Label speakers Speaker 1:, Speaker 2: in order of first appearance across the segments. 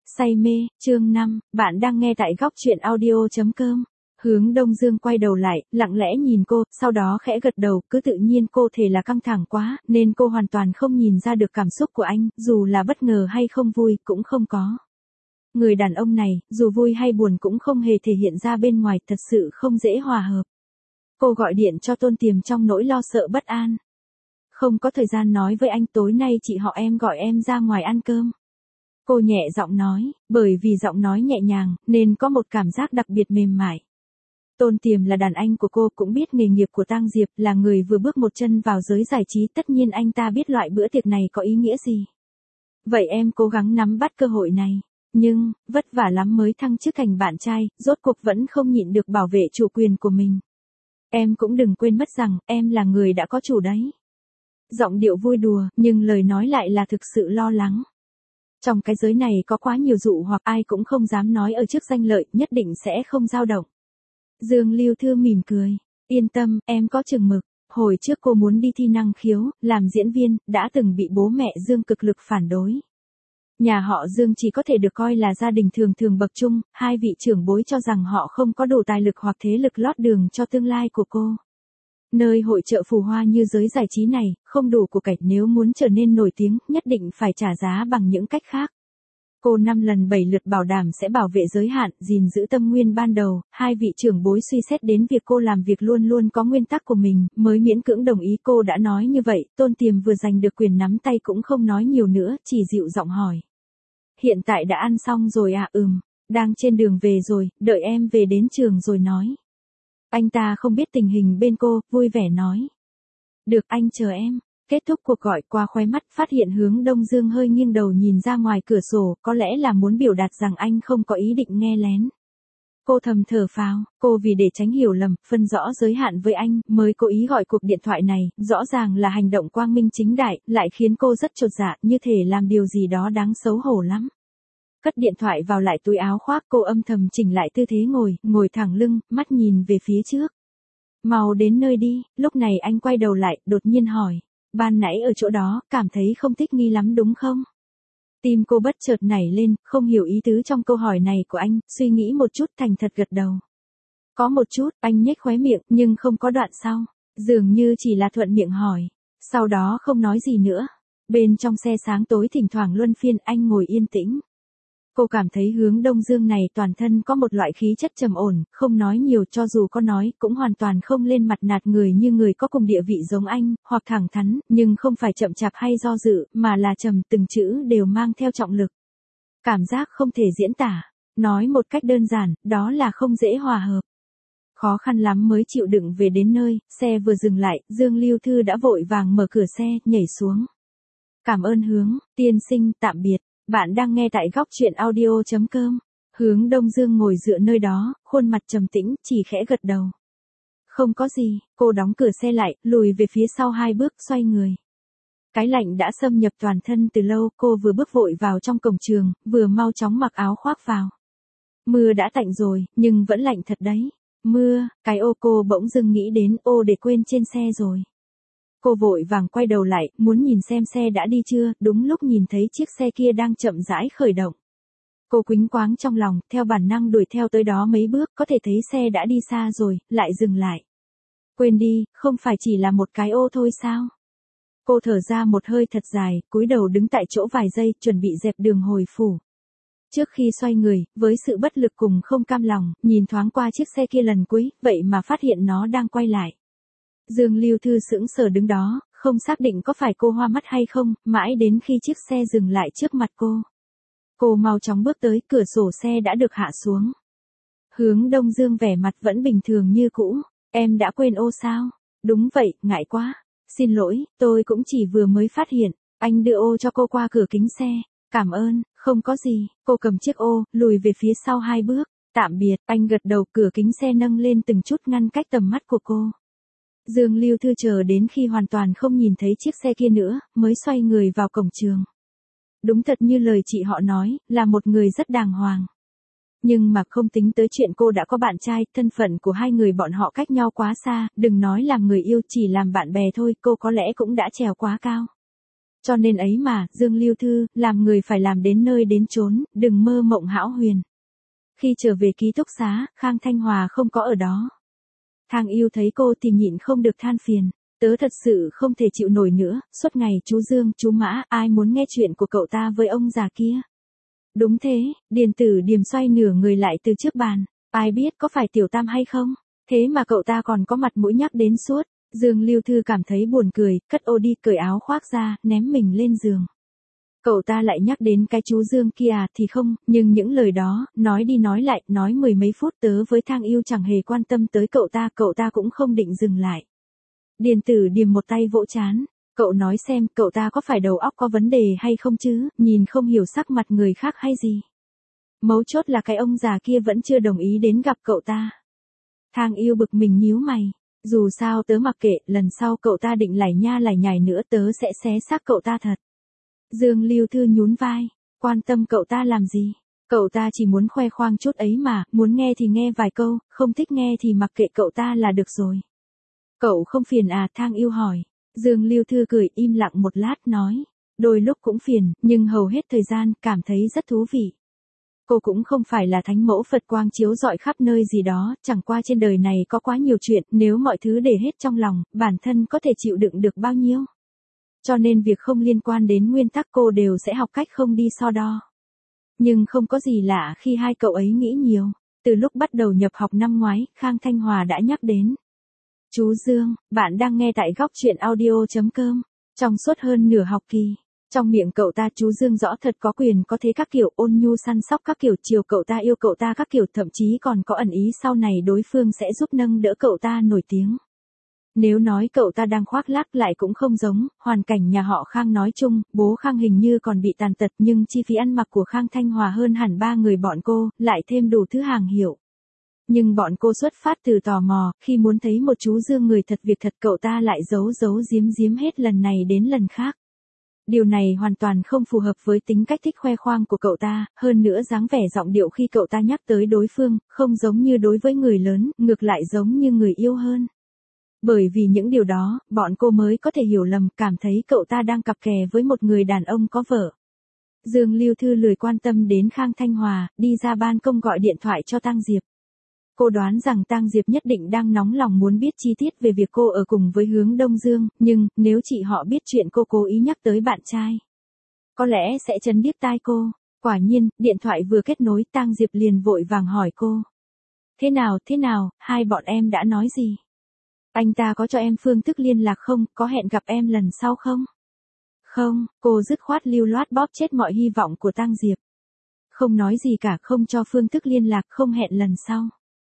Speaker 1: Say mê, chương 5, bạn đang nghe tại góc truyện audio.com. Hướng Đông Dương quay đầu lại, lặng lẽ nhìn cô, sau đó khẽ gật đầu, cứ tự nhiên cô thể là căng thẳng quá, nên cô hoàn toàn không nhìn ra được cảm xúc của anh, dù là bất ngờ hay không vui, cũng không có. Người đàn ông này, dù vui hay buồn cũng không hề thể hiện ra bên ngoài, thật sự không dễ hòa hợp. Cô gọi điện cho Tôn Tiềm trong nỗi lo sợ bất an. Không có thời gian nói với anh, tối nay chị họ em gọi em ra ngoài ăn cơm. Cô nhẹ giọng nói, bởi vì giọng nói nhẹ nhàng, nên có một cảm giác đặc biệt mềm mại. Tôn Tiềm là đàn anh của cô, cũng biết nghề nghiệp của Tang Diệp, là người vừa bước một chân vào giới giải trí, tất nhiên anh ta biết loại bữa tiệc này có ý nghĩa gì. Vậy em cố gắng nắm bắt cơ hội này. Nhưng, vất vả lắm mới thăng chức thành bạn trai, rốt cuộc vẫn không nhịn được bảo vệ chủ quyền của mình. Em cũng đừng quên mất rằng, em là người đã có chủ đấy. Giọng điệu vui đùa, nhưng lời nói lại là thực sự lo lắng. Trong cái giới này có quá nhiều dụ hoặc ai cũng không dám nói ở trước danh lợi, nhất định sẽ không dao động. Dương Lưu Thư mỉm cười, yên tâm, em có chừng mực. Hồi trước cô muốn đi thi năng khiếu, làm diễn viên, đã từng bị bố mẹ Dương cực lực phản đối. Nhà họ Dương chỉ có thể được coi là gia đình thường thường bậc trung, hai vị trưởng bối cho rằng họ không có đủ tài lực hoặc thế lực lót đường cho tương lai của cô. Nơi hội chợ phù hoa như giới giải trí này, không đủ của cải, nếu muốn trở nên nổi tiếng, nhất định phải trả giá bằng những cách khác. Cô 5 lần 7 lượt bảo đảm sẽ bảo vệ giới hạn, gìn giữ tâm nguyên ban đầu, hai vị trưởng bối suy xét đến việc cô làm việc luôn luôn có nguyên tắc của mình, mới miễn cưỡng đồng ý. Cô đã nói như vậy, Tôn Tiềm vừa giành được quyền nắm tay cũng không nói nhiều nữa, chỉ dịu giọng hỏi. Hiện tại đã ăn xong rồi à? Đang trên đường về rồi, đợi em về đến trường rồi nói. Anh ta không biết tình hình bên cô, vui vẻ nói. Được, anh chờ em. Kết thúc cuộc gọi, qua khóe mắt phát hiện Hướng Đông Dương hơi nghiêng đầu nhìn ra ngoài cửa sổ, có lẽ là muốn biểu đạt rằng anh không có ý định nghe lén. Cô thầm thở phào, cô vì để tránh hiểu lầm, phân rõ giới hạn với anh, mới cố ý gọi cuộc điện thoại này, rõ ràng là hành động quang minh chính đại, lại khiến cô rất chột dạ, như thể làm điều gì đó đáng xấu hổ lắm. Cất điện thoại vào lại túi áo khoác, cô âm thầm chỉnh lại tư thế ngồi thẳng lưng, mắt nhìn về phía trước. Mau đến nơi đi. Lúc này anh quay đầu lại, đột nhiên hỏi. Ban nãy ở chỗ đó, cảm thấy không thích nghi lắm đúng không? Tim cô bất chợt nảy lên, không hiểu ý tứ trong câu hỏi này của anh, suy nghĩ một chút thành thật gật đầu. Có một chút, anh nhếch khóe miệng, nhưng không có đoạn sau. Dường như chỉ là thuận miệng hỏi. Sau đó không nói gì nữa. Bên trong xe sáng tối thỉnh thoảng luân phiên, anh ngồi yên tĩnh. Cô cảm thấy Hướng Đông Dương này toàn thân có một loại khí chất trầm ổn, không nói nhiều, cho dù có nói, cũng hoàn toàn không lên mặt nạt người như người có cùng địa vị giống anh, hoặc thẳng thắn, nhưng không phải chậm chạp hay do dự, mà là trầm, từng chữ đều mang theo trọng lực. Cảm giác không thể diễn tả, nói một cách đơn giản, đó là không dễ hòa hợp. Khó khăn lắm mới chịu đựng về đến nơi, xe vừa dừng lại, Dương Lưu Thư đã vội vàng mở cửa xe, nhảy xuống. Cảm ơn Hướng, tiên sinh, tạm biệt. Bạn đang nghe tại góc truyện audio.com. Hướng Đông Dương ngồi dựa nơi đó, khuôn mặt trầm tĩnh, chỉ khẽ gật đầu. Không có gì, cô đóng cửa xe lại, lùi về phía sau 2 bước, xoay người. Cái lạnh đã xâm nhập toàn thân từ lâu, cô vừa bước vội vào trong cổng trường, vừa mau chóng mặc áo khoác vào. Mưa đã tạnh rồi, nhưng vẫn lạnh thật đấy. Mưa, cái ô, cô bỗng dưng nghĩ đến ô để quên trên xe rồi. Cô vội vàng quay đầu lại, muốn nhìn xem xe đã đi chưa, đúng lúc nhìn thấy chiếc xe kia đang chậm rãi khởi động. Cô quĩnh quáng trong lòng, theo bản năng đuổi theo tới đó mấy bước, có thể thấy xe đã đi xa rồi, lại dừng lại. Quên đi, không phải chỉ là một cái ô thôi sao? Cô thở ra một hơi thật dài, cúi đầu đứng tại chỗ vài giây, chuẩn bị dẹp đường hồi phủ. Trước khi xoay người, với sự bất lực cùng không cam lòng, nhìn thoáng qua chiếc xe kia lần cuối, vậy mà phát hiện nó đang quay lại. Dương Lưu Thư sững sờ đứng đó, không xác định có phải cô hoa mắt hay không, mãi đến khi chiếc xe dừng lại trước mặt cô. Cô mau chóng bước tới, cửa sổ xe đã được hạ xuống. Hướng Đông Dương vẻ mặt vẫn bình thường như cũ. Em đã quên ô sao? Đúng vậy, ngại quá. Xin lỗi, tôi cũng chỉ vừa mới phát hiện. Anh đưa ô cho cô qua cửa kính xe. Cảm ơn, không có gì. Cô cầm chiếc ô, lùi về phía sau 2 bước. Tạm biệt, anh gật đầu, cửa kính xe nâng lên từng chút ngăn cách tầm mắt của cô. Dương Lưu Thư chờ đến khi hoàn toàn không nhìn thấy chiếc xe kia nữa, mới xoay người vào cổng trường. Đúng thật như lời chị họ nói, là một người rất đàng hoàng. Nhưng mà không tính tới chuyện cô đã có bạn trai, thân phận của hai người bọn họ cách nhau quá xa, đừng nói làm người yêu, chỉ làm bạn bè thôi, cô có lẽ cũng đã trèo quá cao. Cho nên ấy mà, Dương Lưu Thư, làm người phải làm đến nơi đến chốn, đừng mơ mộng hão huyền. Khi trở về ký túc xá, Khang Thanh Hòa không có ở đó. Thang Yêu thấy cô thì nhịn không được than phiền. Tớ thật sự không thể chịu nổi nữa, suốt ngày chú Dương, chú Mã, ai muốn nghe chuyện của cậu ta với ông già kia. Đúng thế, Điền Tử Điềm xoay nửa người lại từ trước bàn. Ai biết có phải Tiểu Tam hay không? Thế mà cậu ta còn có mặt mũi nhắc đến suốt. Dương Lưu Thư cảm thấy buồn cười, cất ô đi cởi áo khoác ra, ném mình lên giường. Cậu ta lại nhắc đến cái chú Dương kia thì không, nhưng những lời đó, nói đi nói lại, nói mười mấy phút tớ với Thang Yêu chẳng hề quan tâm tới cậu ta cũng không định dừng lại. Điền Tử Điềm một tay vỗ chán, cậu nói xem cậu ta có phải đầu óc có vấn đề hay không chứ, nhìn không hiểu sắc mặt người khác hay gì. Mấu chốt là cái ông già kia vẫn chưa đồng ý đến gặp cậu ta. Thang Yêu bực mình nhíu mày, dù sao tớ mặc kệ, lần sau cậu ta định lải nha lải nhải nữa tớ sẽ xé xác cậu ta thật. Dương Lưu Thư nhún vai, quan tâm cậu ta làm gì, cậu ta chỉ muốn khoe khoang chút ấy mà, muốn nghe thì nghe vài câu, không thích nghe thì mặc kệ cậu ta là được rồi. Cậu không phiền à, Thang Yêu hỏi. Dương Lưu Thư cười im lặng một lát nói, đôi lúc cũng phiền, nhưng hầu hết thời gian cảm thấy rất thú vị. Cô cũng không phải là thánh mẫu Phật quang chiếu rọi khắp nơi gì đó, chẳng qua trên đời này có quá nhiều chuyện, nếu mọi thứ để hết trong lòng, bản thân có thể chịu đựng được bao nhiêu. Cho nên việc không liên quan đến nguyên tắc cô đều sẽ học cách không đi so đo. Nhưng không có gì lạ khi hai cậu ấy nghĩ nhiều. Từ lúc bắt đầu nhập học năm ngoái, Khang Thanh Hòa đã nhắc đến. Chú Dương, bạn đang nghe tại góc truyện audio.com. Trong suốt hơn nửa học kỳ, trong miệng cậu ta chú Dương rõ thật có quyền có thế các kiểu, ôn nhu săn sóc các kiểu, chiều cậu ta yêu cậu ta các kiểu, thậm chí còn có ẩn ý sau này đối phương sẽ giúp nâng đỡ cậu ta nổi tiếng. Nếu nói cậu ta đang khoác lác lại cũng không giống, hoàn cảnh nhà họ Khang nói chung, bố Khang hình như còn bị tàn tật nhưng chi phí ăn mặc của Khang Thanh Hòa hơn hẳn ba người bọn cô, lại thêm đủ thứ hàng hiệu. Nhưng bọn cô xuất phát từ tò mò, khi muốn thấy một chú Dương người thật việc thật cậu ta lại giấu giếm hết lần này đến lần khác. Điều này hoàn toàn không phù hợp với tính cách thích khoe khoang của cậu ta, hơn nữa dáng vẻ giọng điệu khi cậu ta nhắc tới đối phương, không giống như đối với người lớn, ngược lại giống như người yêu hơn. Bởi vì những điều đó, bọn cô mới có thể hiểu lầm, cảm thấy cậu ta đang cặp kè với một người đàn ông có vợ. Dương Lưu Thư lười quan tâm đến Khang Thanh Hòa, đi ra ban công gọi điện thoại cho Tang Diệp. Cô đoán rằng Tang Diệp nhất định đang nóng lòng muốn biết chi tiết về việc cô ở cùng với Hướng Đông Dương, nhưng, nếu chị họ biết chuyện cô cố ý nhắc tới bạn trai, có lẽ sẽ chấn điếc tai cô. Quả nhiên, điện thoại vừa kết nối, Tang Diệp liền vội vàng hỏi cô. Thế nào, hai bọn em đã nói gì? Anh ta có cho em phương thức liên lạc không, có hẹn gặp em lần sau không? Không, cô dứt khoát lưu loát bóp chết mọi hy vọng của Tang Diệp. Không nói gì cả, không cho phương thức liên lạc, không hẹn lần sau.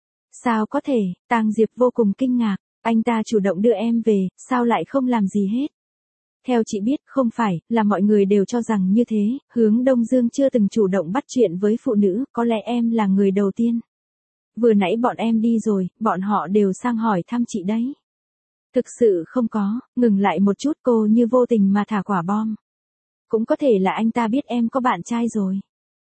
Speaker 1: Sao có thể, Tang Diệp vô cùng kinh ngạc, anh ta chủ động đưa em về, sao lại không làm gì hết? Theo chị biết, không phải, là mọi người đều cho rằng như thế, Hướng Đông Dương chưa từng chủ động bắt chuyện với phụ nữ, có lẽ em là người đầu tiên. Vừa nãy bọn em đi rồi, bọn họ đều sang hỏi thăm chị đấy. Thực sự không có, ngừng lại một chút cô như vô tình mà thả quả bom. Cũng có thể là anh ta biết em có bạn trai rồi.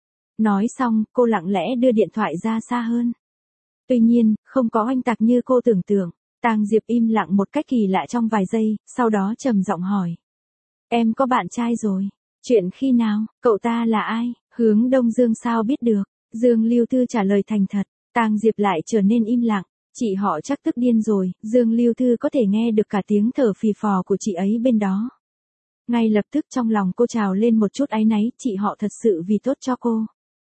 Speaker 1: Nói xong, cô lặng lẽ đưa điện thoại ra xa hơn. Tuy nhiên, không có oanh tạc như cô tưởng tượng. Tang Diệp im lặng một cách kỳ lạ trong vài giây, sau đó trầm giọng hỏi. Em có bạn trai rồi. Chuyện khi nào, cậu ta là ai, Hướng Đông Dương sao biết được? Dương Lưu Thư trả lời thành thật. Tang Diệp lại trở nên im lặng. Chị họ chắc tức điên rồi, Dương Lưu Thư có thể nghe được cả tiếng thở phì phò của chị ấy bên đó. Ngay lập tức trong lòng cô trào lên một chút áy náy, chị họ thật sự vì tốt cho cô.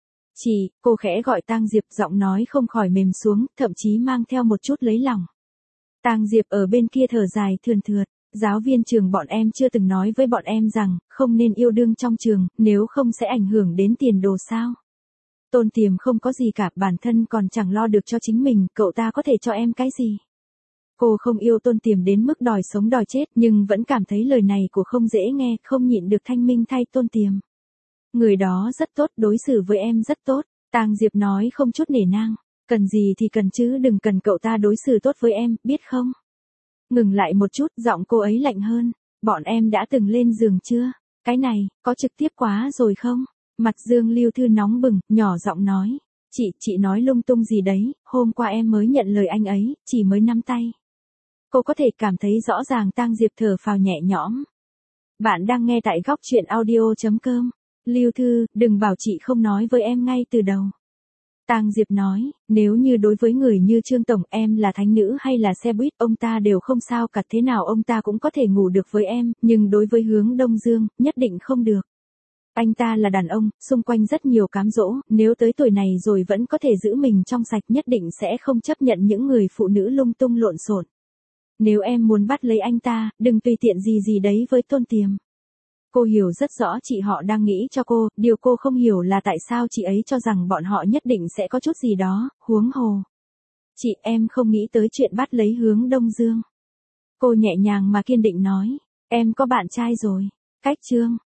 Speaker 1: Cô khẽ gọi Tang Diệp, giọng nói không khỏi mềm xuống, thậm chí mang theo một chút lấy lòng. Tang Diệp ở bên kia thở dài thườn thượt, giáo viên trường bọn em chưa từng nói với bọn em rằng, không nên yêu đương trong trường, nếu không sẽ ảnh hưởng đến tiền đồ sao. Tôn Tiềm không có gì cả, bản thân còn chẳng lo được cho chính mình, cậu ta có thể cho em cái gì? Cô không yêu Tôn Tiềm đến mức đòi sống đòi chết, nhưng vẫn cảm thấy lời này của không dễ nghe, không nhịn được thanh minh thay Tôn Tiềm. Người đó rất tốt, đối xử với em rất tốt, Tang Diệp nói không chút nể nang. Cần gì thì cần chứ, đừng cần cậu ta đối xử tốt với em, biết không? Ngừng lại một chút, giọng cô ấy lạnh hơn. Bọn em đã từng lên giường chưa? Cái này, có trực tiếp quá rồi không? Mặt Dương Lưu Thư nóng bừng, nhỏ giọng nói. Chị nói lung tung gì đấy, hôm qua em mới nhận lời anh ấy, chỉ mới nắm tay. Cô có thể cảm thấy rõ ràng Tang Diệp thở phào nhẹ nhõm. Bạn đang nghe tại góc chuyện audio.com. Lưu Thư, đừng bảo chị không nói với em ngay từ đầu. Tang Diệp nói, nếu như đối với người như Trương Tổng em là thánh nữ hay là xe buýt ông ta đều không sao cả, thế nào ông ta cũng có thể ngủ được với em, nhưng đối với Hướng Đông Dương, nhất định không được. Anh ta là đàn ông, xung quanh rất nhiều cám dỗ, nếu tới tuổi này rồi vẫn có thể giữ mình trong sạch nhất định sẽ không chấp nhận những người phụ nữ lung tung lộn xộn. Nếu em muốn bắt lấy anh ta, đừng tùy tiện gì đấy với Tôn Tiềm. Cô hiểu rất rõ chị họ đang nghĩ cho cô, điều cô không hiểu là tại sao chị ấy cho rằng bọn họ nhất định sẽ có chút gì đó, huống hồ. Chị em không nghĩ tới chuyện bắt lấy Hướng Đông Dương. Cô nhẹ nhàng mà kiên định nói, em có bạn trai rồi. Cách Trương